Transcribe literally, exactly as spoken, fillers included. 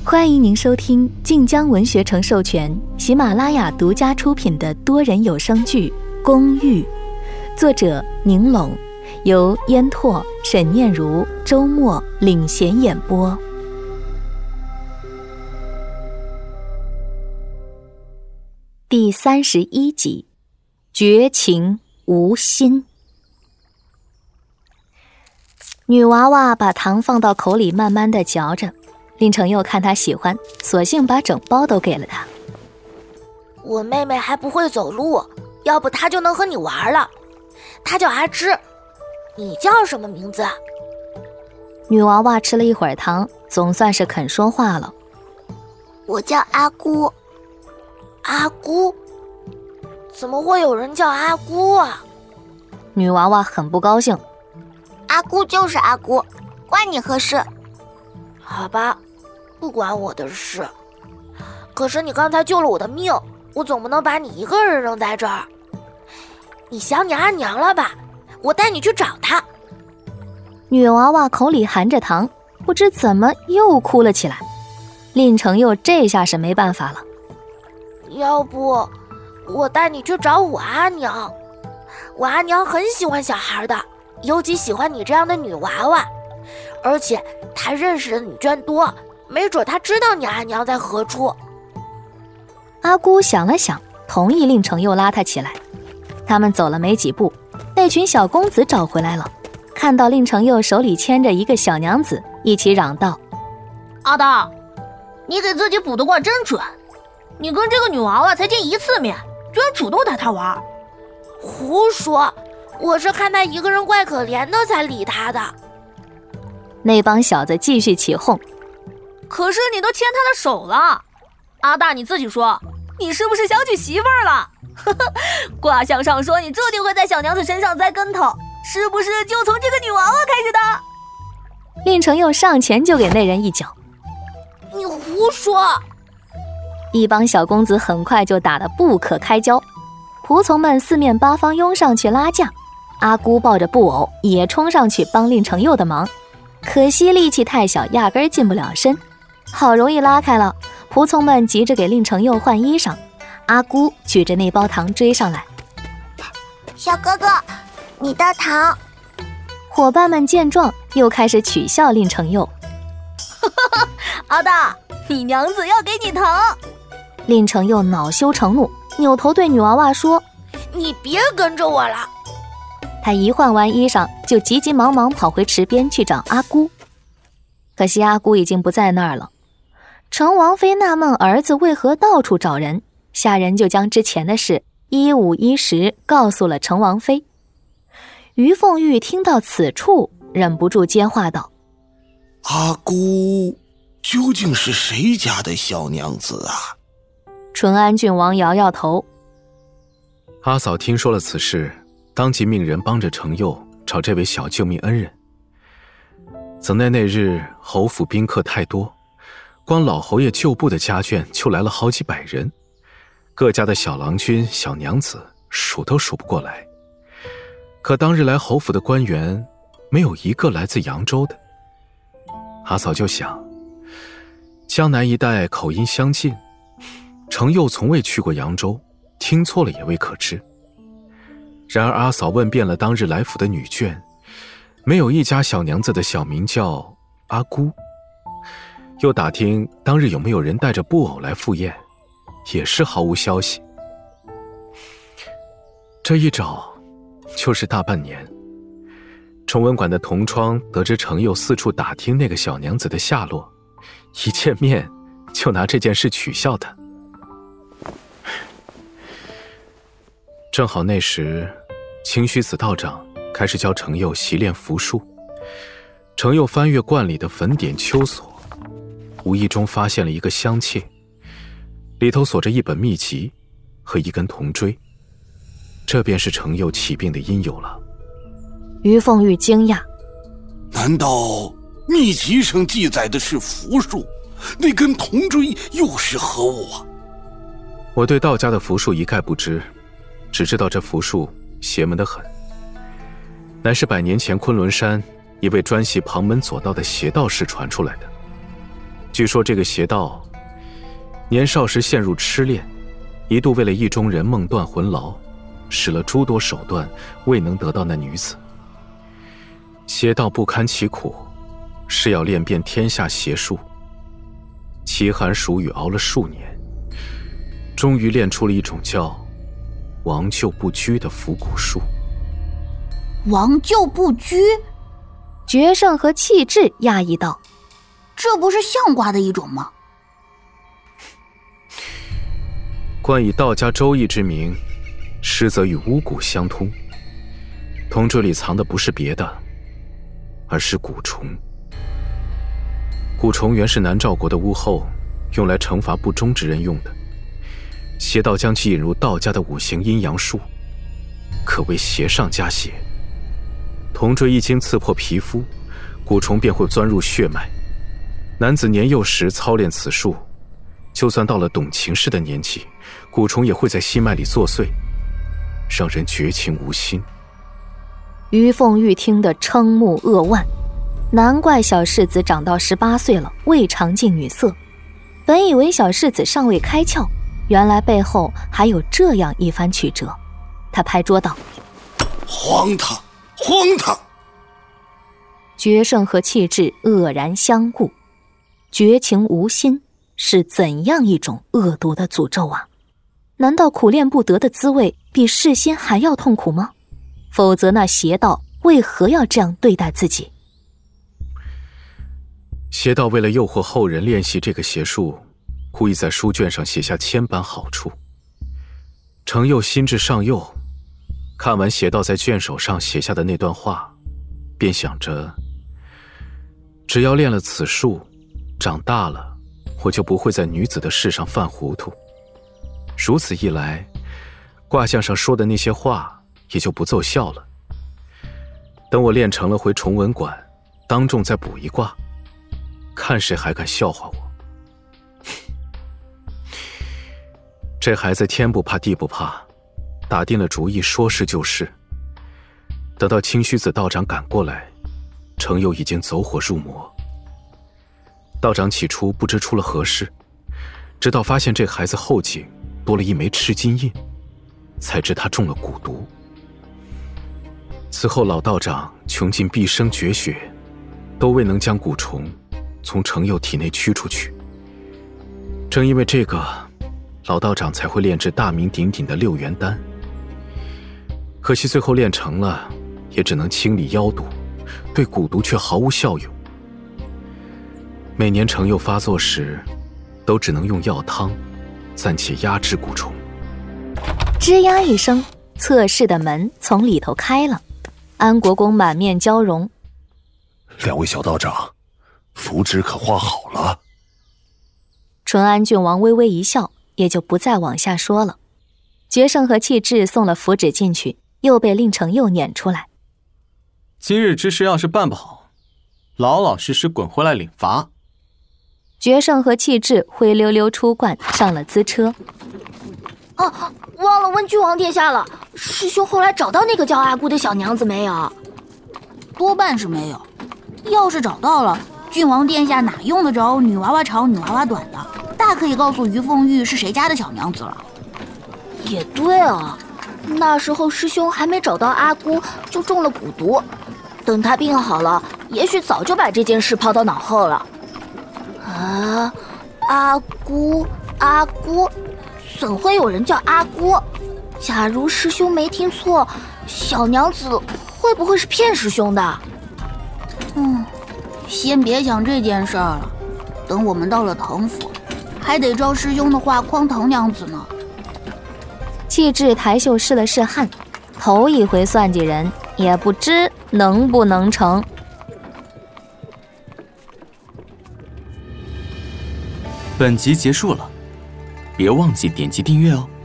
欢迎您收听晋江文学城授权、喜马拉雅独家出品的多人有声剧《公寓》，作者宁拢，由烟拓、沈念如、周末领衔演播。第三十一集，绝情无心。女娃娃把糖放到口里，慢慢地嚼着。林承佑看她喜欢，索性把整包都给了她。 我妹妹还不会走路，要不她就能和你玩了。她叫阿芝，你叫什么名字？ 女娃娃吃了一会儿糖，总算是肯说话了。 我叫阿姑。阿姑？怎么会有人叫阿姑啊？ 女娃娃很不高兴。 阿姑就是阿姑，关你何事？好吧，不关我的事。可是你刚才救了我的命，我总不能把你一个人扔在这儿。你想你阿娘了吧？我带你去找她。 女娃娃口里含着糖，不知怎么又哭了起来。林承佑这下是没办法了。 要不我带你去找我阿娘，我阿娘很喜欢小孩的，尤其喜欢你这样的女娃娃，而且她认识的女眷多，没准她知道你阿娘在何处。 阿姑想了想，同意令承佑拉她起来。他们走了没几步，那群小公子找回来了，看到令承佑手里牵着一个小娘子，一起嚷道： 阿大，你给自己卜的卦真准，你跟这个女娃娃才见一次面，居然主动带她玩。 胡说，我是看她一个人怪可怜的才理她的。 那帮小子继续起哄。 可是你都牵她的手了，阿大你自己说，你是不是想娶媳妇儿了？卦象上说你注定会在小娘子身上栽跟头，是不是就从这个女娃娃开始的？ 令承佑上前就给那人一脚。 你胡说！ 一帮小公子很快就打得不可开交，仆从们四面八方拥上去拉架。阿姑抱着布偶也冲上去帮令承佑的忙，可惜力气太小，压根儿近不了身。好容易拉开了，仆从们急着给令承佑换衣裳。阿姑举着那包糖追上来。 小哥哥，你的糖。 伙伴们见状又开始取笑令承佑。 阿大，你娘子要给你糖。 令承佑恼羞成怒，扭头对女娃娃说： 你别跟着我了。 他一换完衣裳，就急急忙忙跑回池边去找阿姑。可惜阿姑已经不在那儿了。程王妃纳闷儿子为何到处找人，下人就将之前的事一五一十告诉了程王妃。于凤玉听到此处，忍不住接话道： 阿姑究竟是谁家的小娘子啊？ 淳安郡王摇摇头。 阿嫂听说了此事，当即命人帮着程佑找这位小救命恩人。怎奈那日侯府宾客太多，光老侯爷旧部的家眷就来了好几百人，各家的小郎君小娘子数都数不过来。可当日来侯府的官员没有一个来自扬州的。阿嫂就想，江南一带口音相近，程佑从未去过扬州，听错了也未可知。然而阿嫂问遍了当日来府的女眷，没有一家小娘子的小名叫阿姑。又打听当日有没有人带着布偶来赴宴，也是毫无消息。这一找就是大半年。崇文馆的同窗得知程佑四处打听那个小娘子的下落，一见面就拿这件事取笑他。正好那时清虚子道长开始教程佑习练符术，程佑翻阅罐里的粉点秋锁，无意中发现了一个香箧，里头锁着一本秘籍和一根铜锥，这便是程佑起病的因由了。 于凤玉惊讶： 难道秘籍上记载的是符术，那根铜锥又是何物啊？ 我对道家的符术一概不知，只知道这符术邪门得很，乃是百年前昆仑山一位专习旁门左道的邪道士传出来的。 据说这个邪道年少时陷入痴恋，一度为了意中人梦断魂劳，使了诸多手段，未能得到那女子。邪道不堪其苦，是要练遍天下邪术，奇寒暑雨熬了数年，终于练出了一种叫王救不拘的伏骨术。 王救不拘？ 决胜和气质讶异道：“ 这不是象卦的一种吗？” 冠以道家周易之名，实则与巫蛊相通。铜锥里藏的不是别的，而是蛊虫。蛊虫原是南诏国的巫后用来惩罚不忠之人用的，邪道将其引入道家的五行阴阳术，可谓邪上加邪。铜锥一经刺破皮肤，蛊虫便会钻入血脉。男子年幼时操练此术，就算到了懂情事的年纪，蛊虫也会在心脉里作祟，让人绝情无心。 于凤玉听得瞠目扼腕，难怪小世子长到十八岁了未尝近女色。本以为小世子尚未开窍，原来背后还有这样一番曲折。他拍桌道：“ 荒唐，荒唐！” 决胜和气质愕然相顾，绝情无心是怎样一种恶毒的诅咒啊？难道苦练不得的滋味比噬心还要痛苦吗？否则那邪道为何要这样对待自己？ 邪道为了诱惑后人练习这个邪术，故意在书卷上写下千般好处。程佑心智尚幼，看完邪道在卷首上写下的那段话，便想着，只要练了此术，长大了我就不会在女子的事上犯糊涂。如此一来，卦象上说的那些话也就不奏效了。等我练成了，回崇文馆当众再卜一卦，看谁还敢笑话我。这孩子天不怕地不怕，打定了主意，说是就是。等到清虚子道长赶过来，程佑已经走火入魔。道长起初不知出了何事，直到发现这孩子后颈多了一枚赤金印，才知他中了蛊毒。此后老道长穷尽毕生绝学，都未能将蛊虫从程佑体内驱出去。正因为这个，老道长才会炼制大名鼎鼎的六元丹。可惜最后炼成了，也只能清理妖毒，对蛊毒却毫无效用。每年程佑发作时，都只能用药汤暂且压制蛊虫。 吱呀一声，侧室的门从里头开了，安国公满面娇容：“ 两位小道长，符纸可画好了？” 淳安郡王微微一笑，也就不再往下说了。决胜和气质送了符纸进去，又被令程佑撵出来。 今日之事要是办不好，老老实实滚回来领罚。 决胜和气质灰溜溜出观，上了资车。 啊，忘了问郡王殿下了，师兄后来找到那个叫阿姑的小娘子没有？ 多半是没有。要是找到了，郡王殿下哪用得着女娃娃长女娃娃短的，大可以告诉于凤玉是谁家的小娘子了。 也对啊，那时候师兄还没找到阿姑，就中了蛊毒。等他病好了，也许早就把这件事抛到脑后了。啊，阿姑，阿姑，怎会有人叫阿姑？假如师兄没听错，小娘子会不会是骗师兄的？ 嗯，先别想这件事儿了，等我们到了藤府，还得照师兄的话诓藤娘子呢。 气质抬袖试了试汗，头一回算计人，也不知能不能成。 本集结束了，别忘记点击订阅哦。